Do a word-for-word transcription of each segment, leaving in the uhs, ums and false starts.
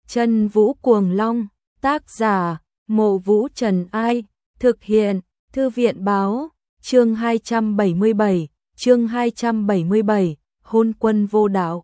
Chân Vũ Cuồng Long, tác giả, Mộ Vũ Trần Ai, thực hiện, Thư viện Báo, chương hai trăm bảy mươi bảy, chương hai trăm bảy mươi bảy, hôn quân vô đạo.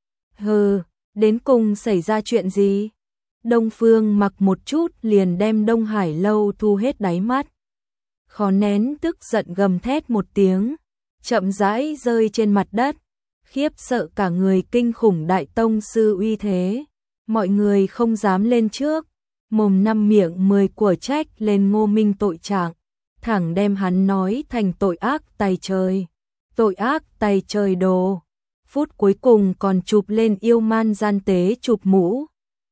Hừ, đến cùng xảy ra chuyện gì? Đông Phương Mặc một chút liền đem Đông Hải Lâu thu hết đáy mắt. Khó nén tức giận gầm thét một tiếng, chậm rãi rơi trên mặt đất, khiếp sợ cả người kinh khủng đại tông sư uy thế. Mọi người không dám lên trước, mồm năm miệng mười của trách lên Ngô Minh tội trạng, thẳng đem hắn nói thành tội ác tày trời. Tội ác tày trời đồ. Phút cuối cùng còn chụp lên yêu man gian tế chụp mũ.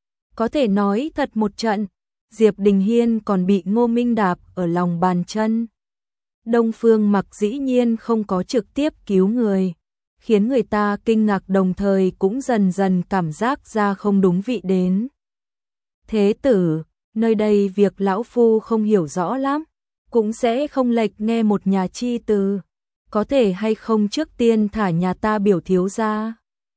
Có thể nói thật một trận, Diệp Đình Hiên còn bị Ngô Minh đạp ở lòng bàn chân. Đông Phương Mặc dĩ nhiên không có trực tiếp cứu người, khiến người ta kinh ngạc đồng thời cũng dần dần cảm giác ra không đúng vị đến. Thế tử, nơi đây việc lão phu không hiểu rõ lắm, cũng sẽ không lệch nghe một nhà chi từ, có thể hay không trước tiên thả nhà ta biểu thiếu ra.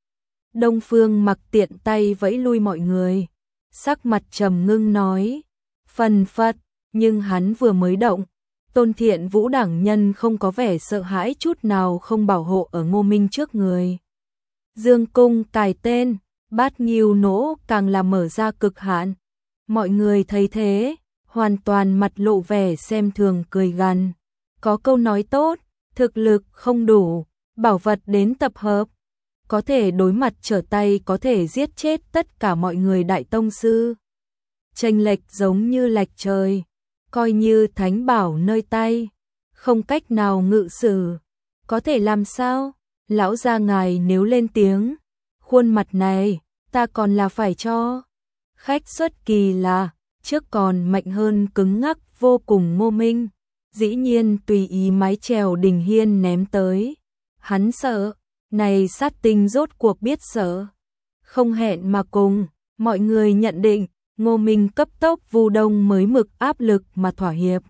Đông Phương Mặc tiện tay vẫy lui mọi người, sắc mặt trầm ngưng nói, phần phật, nhưng hắn vừa mới động. Tôn Thiện Vũ đẳng nhân không có vẻ sợ hãi chút nào không bảo hộ ở Ngô Minh trước người. Dương cung cài tên, bát nghiêu nỗ càng là mở ra cực hạn. Mọi người thấy thế, hoàn toàn mặt lộ vẻ xem thường cười gằn. Có câu nói tốt, thực lực không đủ, bảo vật đến tập hợp. Có thể đối mặt trở tay có thể giết chết tất cả mọi người đại tông sư. Chênh lệch giống như lệch trời. Coi như thánh bảo nơi tay, không cách nào ngự sử, có thể làm sao? Lão gia ngài nếu lên tiếng, khuôn mặt này, ta còn là phải cho. Khách xuất kỳ là, trước còn mạnh hơn cứng ngắc vô cùng Ngô Minh, dĩ nhiên tùy ý mái chèo Đình Hiên ném tới. Hắn sợ, này sát tinh rốt cuộc biết sợ. Không hẹn mà cùng, mọi người nhận định, Ngô Minh cấp tốc vu đông mới mực áp lực mà thỏa hiệp.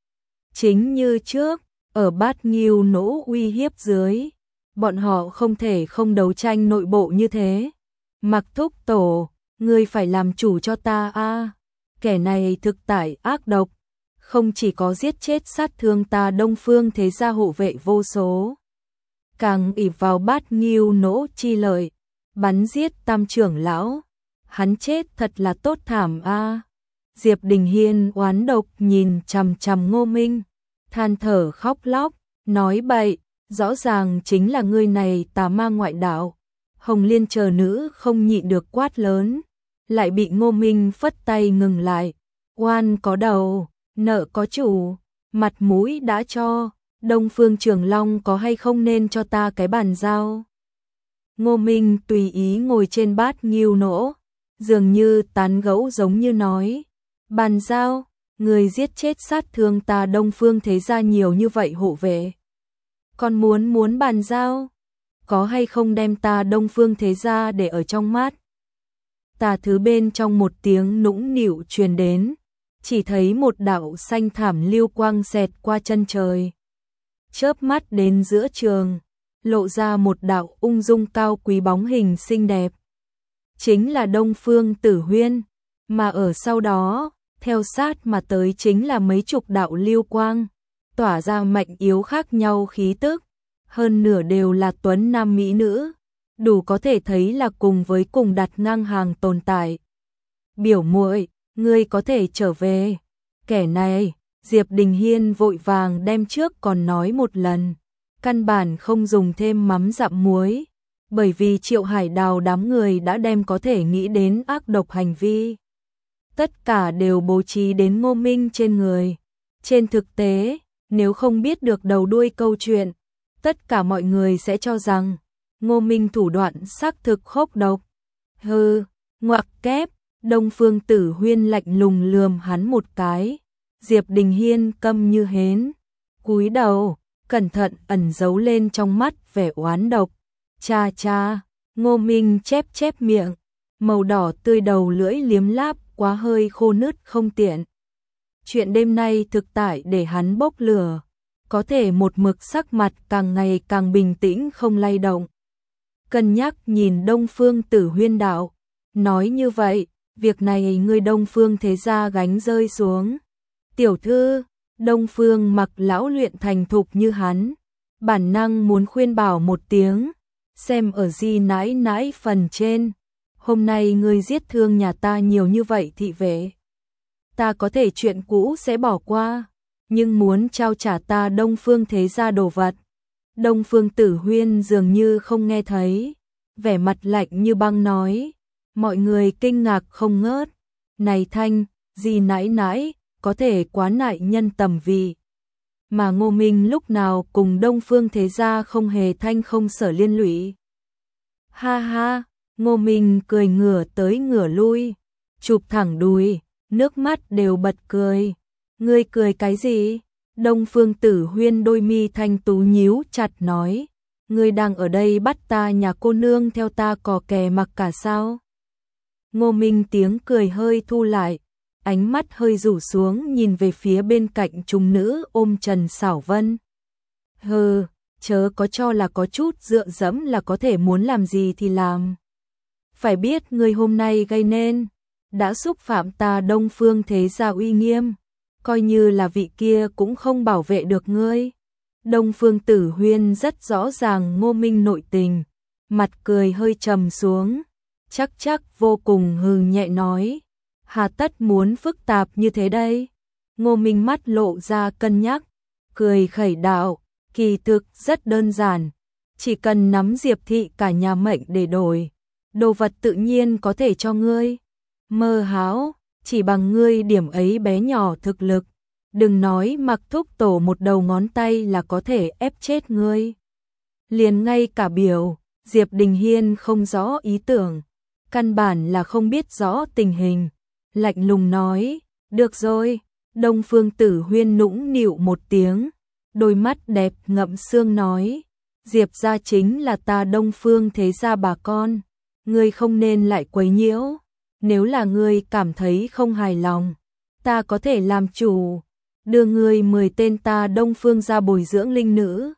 Chính như trước, ở bát nghiêu nỗ uy hiếp dưới, bọn họ không thể không đấu tranh nội bộ như thế. Mặc thúc tổ, ngươi phải làm chủ cho ta a. Kẻ này thực tại ác độc, không chỉ có giết chết sát thương ta Đông Phương thế gia hộ vệ vô số, càng ỷ vào bát nghiêu nỗ chi lợi, bắn giết tam trưởng lão. Hắn chết thật là tốt thảm a. Diệp Đình Hiên oán độc nhìn chằm chằm Ngô Minh, than thở khóc lóc, nói bậy, rõ ràng chính là ngươi này tà ma ngoại đạo. Hồng Liên chờ nữ không nhịn được quát lớn, lại bị Ngô Minh phất tay ngừng lại. Oan có đầu, nợ có chủ, mặt mũi đã cho, Đông Phương Trường Long có hay không nên cho ta cái bàn giao. Ngô Minh tùy ý ngồi trên bát nghiêu nỗ, dường như tán gẫu giống như nói, bàn giao, người giết chết sát thương ta Đông Phương thế gia nhiều như vậy hộ vệ. Còn muốn muốn bàn giao, có hay không đem ta Đông Phương thế gia để ở trong mắt. Tà thứ bên trong một tiếng nũng nịu truyền đến, chỉ thấy một đạo xanh thảm lưu quang xẹt qua chân trời. Chớp mắt đến giữa trường, lộ ra một đạo ung dung cao quý bóng hình xinh đẹp. Chính là Đông Phương Tử Huyên, mà ở sau đó, theo sát mà tới chính là mấy chục đạo lưu quang, tỏa ra mạnh yếu khác nhau khí tức, hơn nửa đều là tuấn nam mỹ nữ, đủ có thể thấy là cùng với cùng đặt ngang hàng tồn tại. Biểu muội, ngươi có thể trở về. Kẻ này, Diệp Đình Hiên vội vàng đem trước còn nói một lần, căn bản không dùng thêm mắm dặm muối. Bởi vì Triệu Hải Đào đám người đã đem có thể nghĩ đến ác độc hành vi. Tất cả đều bố trí đến Ngô Minh trên người. Trên thực tế, nếu không biết được đầu đuôi câu chuyện, tất cả mọi người sẽ cho rằng Ngô Minh thủ đoạn xác thực khốc độc. Hừ, ngoặc kép, Đông Phương Tử Huyên lạnh lùng lườm hắn một cái. Diệp Đình Hiên câm như hến, cúi đầu, cẩn thận ẩn giấu lên trong mắt vẻ oán độc. Cha cha, Ngô Minh chép chép miệng, màu đỏ tươi đầu lưỡi liếm láp quá hơi khô nứt không tiện. Chuyện đêm nay thực tại để hắn bốc lửa, có thể một mực sắc mặt càng ngày càng bình tĩnh không lay động. Cân nhắc nhìn Đông Phương Tử Huyên đạo, nói như vậy, việc này người Đông Phương thế gia gánh rơi xuống. Tiểu thư, Đông Phương Mặc lão luyện thành thục như hắn, bản năng muốn khuyên bảo một tiếng, xem ở Di nãi nãi phần trên, hôm nay ngươi giết thương nhà ta nhiều như vậy thị vệ. Ta có thể chuyện cũ sẽ bỏ qua, nhưng muốn trao trả ta Đông Phương thế gia đồ vật. Đông Phương Tử Huyên dường như không nghe thấy, vẻ mặt lạnh như băng nói, mọi người kinh ngạc không ngớt, này Thanh, Di nãi nãi, có thể quá nại nhân tầm vì. Mà Ngô Minh lúc nào cùng Đông Phương thế gia không hề thanh không sở liên lụy. Ha ha, Ngô Minh cười ngửa tới ngửa lui, chụp thẳng đùi, nước mắt đều bật cười. Ngươi cười cái gì? Đông Phương Tử Huyên đôi mi thanh tú nhíu chặt nói, ngươi đang ở đây bắt ta nhà cô nương theo ta cò kè mặc cả sao? Ngô Minh tiếng cười hơi thu lại, ánh mắt hơi rủ xuống nhìn về phía bên cạnh trùng nữ ôm Trần Sảo Vân. Hừ, chớ có cho là có chút dựa dẫm là có thể muốn làm gì thì làm. Phải biết ngươi hôm nay gây nên, đã xúc phạm ta Đông Phương thế gia uy nghiêm, coi như là vị kia cũng không bảo vệ được ngươi. Đông Phương Tử Huyên rất rõ ràng Ngô Minh nội tình, mặt cười hơi trầm xuống, chắc chắc vô cùng hừ nhẹ nói, hà tất muốn phức tạp như thế đây. Ngô Minh mắt lộ ra cân nhắc, cười khẩy đạo, kỳ thực rất đơn giản, chỉ cần nắm Diệp thị cả nhà mệnh để đổi, đồ vật tự nhiên có thể cho ngươi. Mơ hão, chỉ bằng ngươi điểm ấy bé nhỏ thực lực, đừng nói Mặc thúc tổ một đầu ngón tay là có thể ép chết ngươi. Liền ngay cả biểu, Diệp Đình Hiên không rõ ý tưởng, căn bản là không biết rõ tình hình, lạnh lùng nói, được rồi. Đông Phương Tử Huyên nũng nịu một tiếng, đôi mắt đẹp ngậm sương nói, Diệp gia chính là ta Đông Phương thế gia bà con, ngươi không nên lại quấy nhiễu, nếu là ngươi cảm thấy không hài lòng, ta có thể làm chủ, đưa ngươi mười tên ta Đông Phương gia bồi dưỡng linh nữ.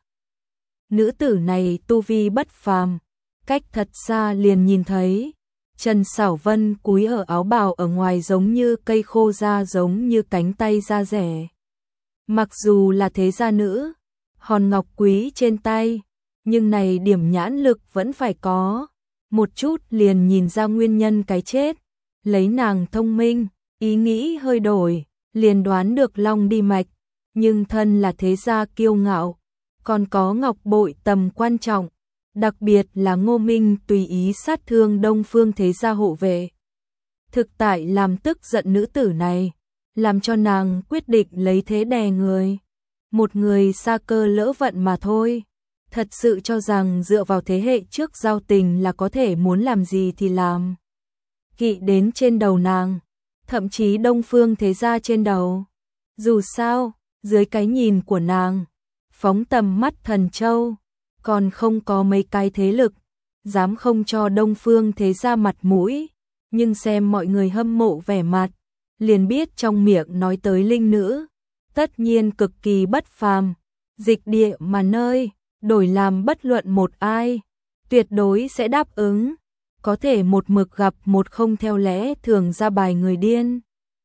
Nữ tử này tu vi bất phàm, cách thật xa liền nhìn thấy, Trần Sảo Vân cúi ở áo bào ở ngoài giống như cây khô da giống như cánh tay da rẻ. Mặc dù là thế gia nữ, hòn ngọc quý trên tay, nhưng này điểm nhãn lực vẫn phải có, một chút liền nhìn ra nguyên nhân cái chết, lấy nàng thông minh, ý nghĩ hơi đổi, liền đoán được long đi mạch, nhưng thân là thế gia kiêu ngạo, còn có ngọc bội tầm quan trọng, đặc biệt là Ngô Minh tùy ý sát thương Đông Phương thế gia hộ vệ. Thực tại làm tức giận nữ tử này, làm cho nàng quyết định lấy thế đè người. Một người sa cơ lỡ vận mà thôi, thật sự cho rằng dựa vào thế hệ trước giao tình là có thể muốn làm gì thì làm. Kỵ đến trên đầu nàng, thậm chí Đông Phương thế gia trên đầu. Dù sao, dưới cái nhìn của nàng, phóng tầm mắt thần châu, còn không có mấy cái thế lực dám không cho Đông Phương thế gia mặt mũi, nhưng xem mọi người hâm mộ vẻ mặt, liền biết trong miệng nói tới linh nữ, tất nhiên cực kỳ bất phàm, dịch địa mà nơi, đổi làm bất luận một ai, tuyệt đối sẽ đáp ứng, có thể một mực gặp một không theo lẽ thường ra bài người điên.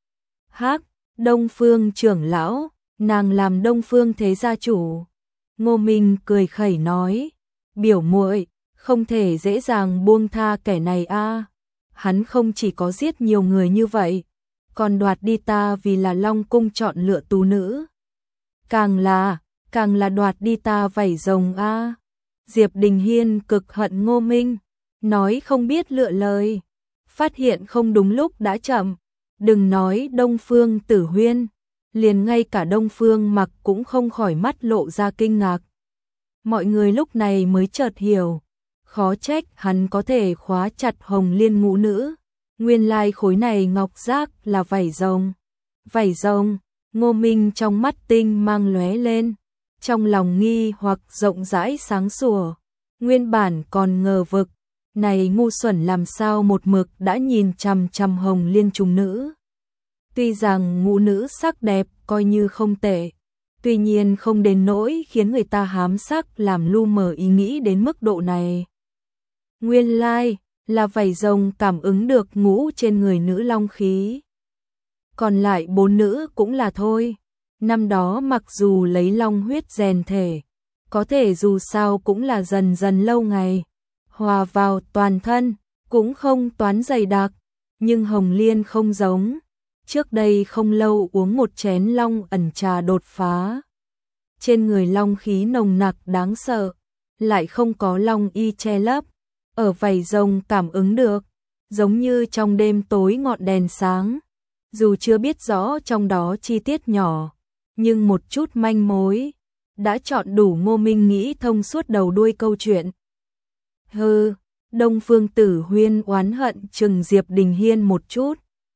Hắc, Đông Phương trưởng lão, nàng làm Đông Phương thế gia chủ. Ngô Minh cười khẩy nói, biểu muội, không thể dễ dàng buông tha kẻ này a. Hắn không chỉ có giết nhiều người như vậy, còn đoạt đi ta vì là Long cung chọn lựa tú nữ. Càng là, càng là đoạt đi ta vảy rồng a. Diệp Đình Hiên cực hận Ngô Minh, nói không biết lựa lời, phát hiện không đúng lúc đã chậm, đừng nói Đông Phương Tử Huyên, liền ngay cả Đông Phương Mặc cũng không khỏi mắt lộ ra kinh ngạc. Mọi người lúc này mới chợt hiểu, khó trách hắn có thể khóa chặt Hồng Liên ngũ nữ, nguyên lai khối này ngọc giác là vảy rồng. Vảy rồng, Ngô Minh trong mắt tinh mang lóe lên, trong lòng nghi hoặc rộng rãi sáng sủa, nguyên bản còn ngờ vực, này ngu xuẩn làm sao một mực đã nhìn chằm chằm Hồng Liên trùng nữ. Tuy rằng ngũ nữ sắc đẹp coi như không tệ, tuy nhiên không đến nỗi khiến người ta hám sắc làm lu mờ ý nghĩ đến mức độ này. Nguyên lai, là vảy rồng cảm ứng được ngũ trên người nữ long khí. Còn lại bốn nữ cũng là thôi. Năm đó mặc dù lấy long huyết rèn thể, có thể dù sao cũng là dần dần lâu ngày, hòa vào toàn thân, cũng không toán dày đặc, nhưng Hồng Liên không giống. Trước đây không lâu uống một chén long ẩn trà đột phá. Trên người long khí nồng nặc đáng sợ, lại không có long y che lấp, ở vảy rồng cảm ứng được, giống như trong đêm tối ngọn đèn sáng. Dù chưa biết rõ trong đó chi tiết nhỏ, nhưng một chút manh mối đã chọn đủ Ngô Minh nghĩ thông suốt đầu đuôi câu chuyện. Hừ, Đông Phương Tử Huyên oán hận chừng Diệp Đình Hiên một chút.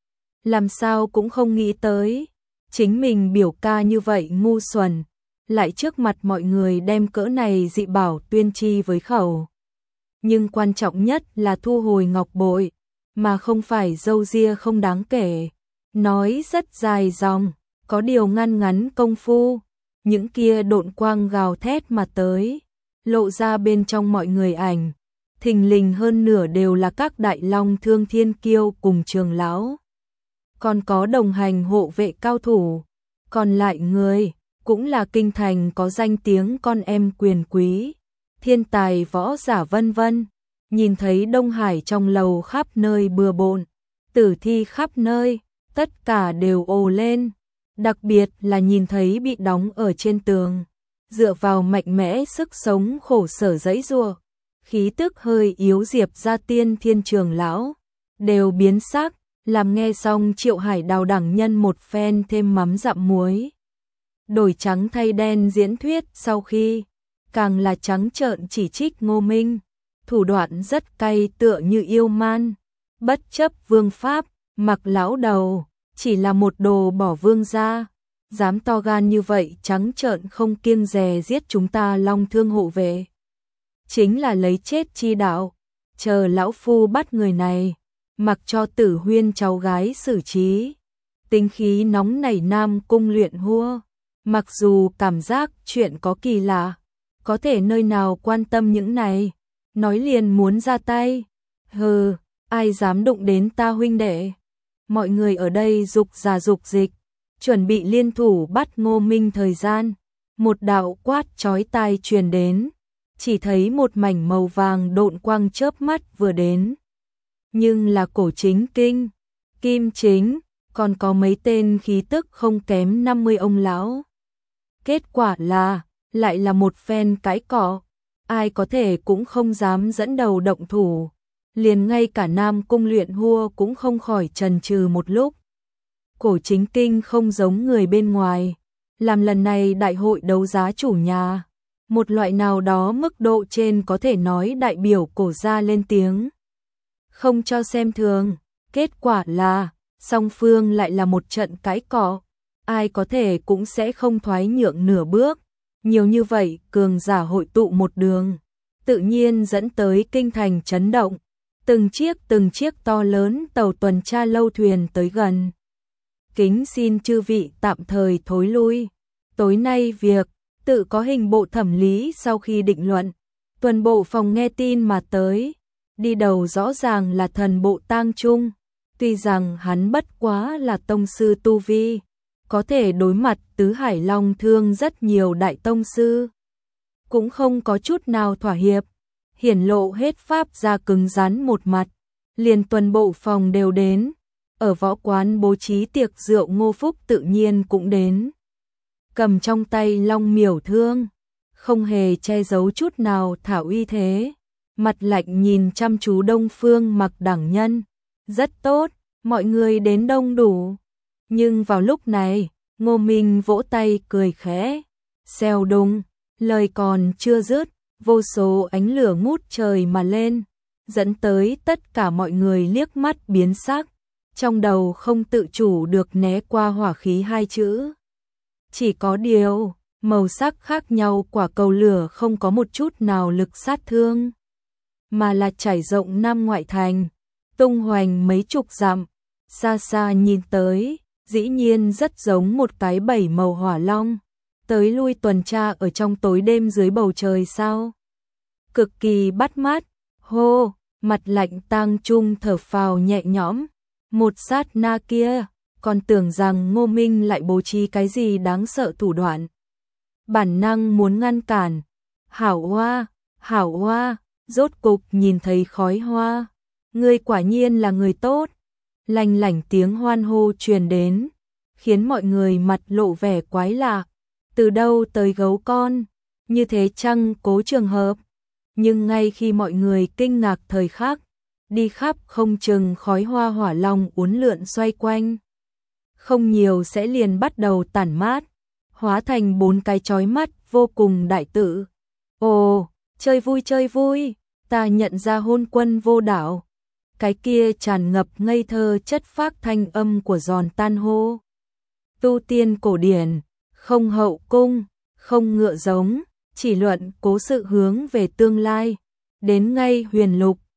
Làm sao cũng không nghĩ tới, chính mình biểu ca như vậy ngu xuẩn, lại trước mặt mọi người đem cỡ này dị bảo tuyên chi với khẩu. Nhưng quan trọng nhất là thu hồi ngọc bội, mà không phải dâu ria không đáng kể. Nói rất dài dòng, có điều ngăn ngắn công phu, những kia độn quang gào thét mà tới, lộ ra bên trong mọi người ảnh, thình lình hơn nửa đều là các đại long thương thiên kiêu cùng trường lão. Còn có đồng hành hộ vệ cao thủ, còn lại người, cũng là kinh thành có danh tiếng con em quyền quý, thiên tài võ giả vân vân. Nhìn thấy Đông Hải trong lầu khắp nơi bừa bộn, tử thi khắp nơi, tất cả đều ồ lên, đặc biệt là nhìn thấy bị đóng ở trên tường, dựa vào mạnh mẽ sức sống khổ sở giãy giụa, khí tức hơi yếu Diệp gia tiên thiên trường lão, đều biến sắc, làm nghe xong Triệu Hải Đào đẳng nhân một phen thêm mắm dặm muối. Đổi trắng thay đen diễn thuyết sau khi, càng là trắng trợn chỉ trích Ngô Minh, thủ đoạn rất cay tựa như yêu man, bất chấp vương pháp, mặc lão đầu, chỉ là một đồ bỏ vương gia, dám to gan như vậy trắng trợn không kiêng dè giết chúng ta long thương hộ vệ. Chính là lấy chết chi đạo, chờ lão phu bắt người này, mặc cho Tử Huyên cháu gái xử trí. Tính khí nóng nảy Nam Cung luyện hua, mặc dù cảm giác chuyện có kỳ lạ, có thể nơi nào quan tâm những này, nói liền muốn ra tay. Hừ, ai dám đụng đến ta huynh đệ. Mọi người ở đây dục giả dục dịch, chuẩn bị liên thủ bắt Ngô Minh thời gian. Một đạo quát chói tai truyền đến, chỉ thấy một mảnh màu vàng độn quang chớp mắt vừa đến. Nhưng là Cổ Chính Kinh, Kim Chính, còn có mấy tên khí tức không kém năm mươi ông lão. Kết quả là, lại là một phen cãi cọ, ai có thể cũng không dám dẫn đầu động thủ. Liền ngay cả Nam Cung luyện hua cũng không khỏi chần chừ một lúc. Cổ Chính Kinh không giống người bên ngoài, làm lần này đại hội đấu giá chủ nhà, một loại nào đó mức độ trên có thể nói đại biểu cổ gia lên tiếng, không cho xem thường. Kết quả là, song phương lại là một trận cãi cọ, ai có thể cũng sẽ không thoái nhượng nửa bước. Nhiều như vậy cường giả hội tụ một đường, tự nhiên dẫn tới kinh thành chấn động. Từng chiếc từng chiếc to lớn tàu tuần tra lâu thuyền tới gần. Kính xin chư vị tạm thời thối lui. Tối nay việc, tự có hình bộ thẩm lý sau khi định luận. Tuần bộ phòng nghe tin mà tới. Đi đầu rõ ràng là thần bộ Tang Trung. Tuy rằng hắn bất quá là tông sư tu vi, có thể đối mặt tứ hải long thương rất nhiều đại tông sư, cũng không có chút nào thỏa hiệp, hiển lộ hết pháp ra cứng rắn một mặt. Liền tuần bộ phòng đều đến, ở võ quán bố trí tiệc rượu Ngô Phúc tự nhiên cũng đến, cầm trong tay long miểu thương, không hề che giấu chút nào thảo uy thế, mặt lạnh nhìn chăm chú Đông Phương Mặc đẳng nhân. Rất tốt, mọi người đến đông đủ. Nhưng vào lúc này, Ngô Minh vỗ tay cười khẽ, xèo đùng, lời còn chưa dứt, vô số ánh lửa ngút trời mà lên, dẫn tới tất cả mọi người liếc mắt biến sắc, trong đầu không tự chủ được né qua hỏa khí hai chữ. Chỉ có điều, màu sắc khác nhau quả cầu lửa không có một chút nào lực sát thương, mà là trải rộng Nam ngoại thành, tung hoành mấy chục dặm, xa xa nhìn tới, dĩ nhiên rất giống một cái bảy màu hỏa long, tới lui tuần tra ở trong tối đêm dưới bầu trời sao. Cực kỳ bắt mắt, hô, Mặt lạnh Tang Trung thở phào nhẹ nhõm, một sát na kia, còn tưởng rằng Ngô Minh lại bố trí cái gì đáng sợ thủ đoạn. Bản năng muốn ngăn cản, Hảo Hoa, Hảo Hoa, rốt cục nhìn thấy khói hoa. Ngươi quả nhiên là người tốt. Lanh lảnh tiếng hoan hô truyền đến, khiến mọi người mặt lộ vẻ quái lạ. Từ đâu tới gấu con, như thế chăng cố trường hợp. Nhưng ngay khi mọi người kinh ngạc thời khắc, đi khắp không chừng khói hoa hỏa long uốn lượn xoay quanh. Không nhiều sẽ liền bắt đầu tản mát, hóa thành bốn cái chói mắt vô cùng đại tự. Ồ, chơi vui chơi vui, ta nhận ra hôn quân vô đảo. Cái kia tràn ngập ngây thơ chất phác thanh âm của giòn tan hô. Tu tiên cổ điển, không hậu cung, không ngựa giống, chỉ luận cố sự hướng về tương lai. Đến ngay huyền lục,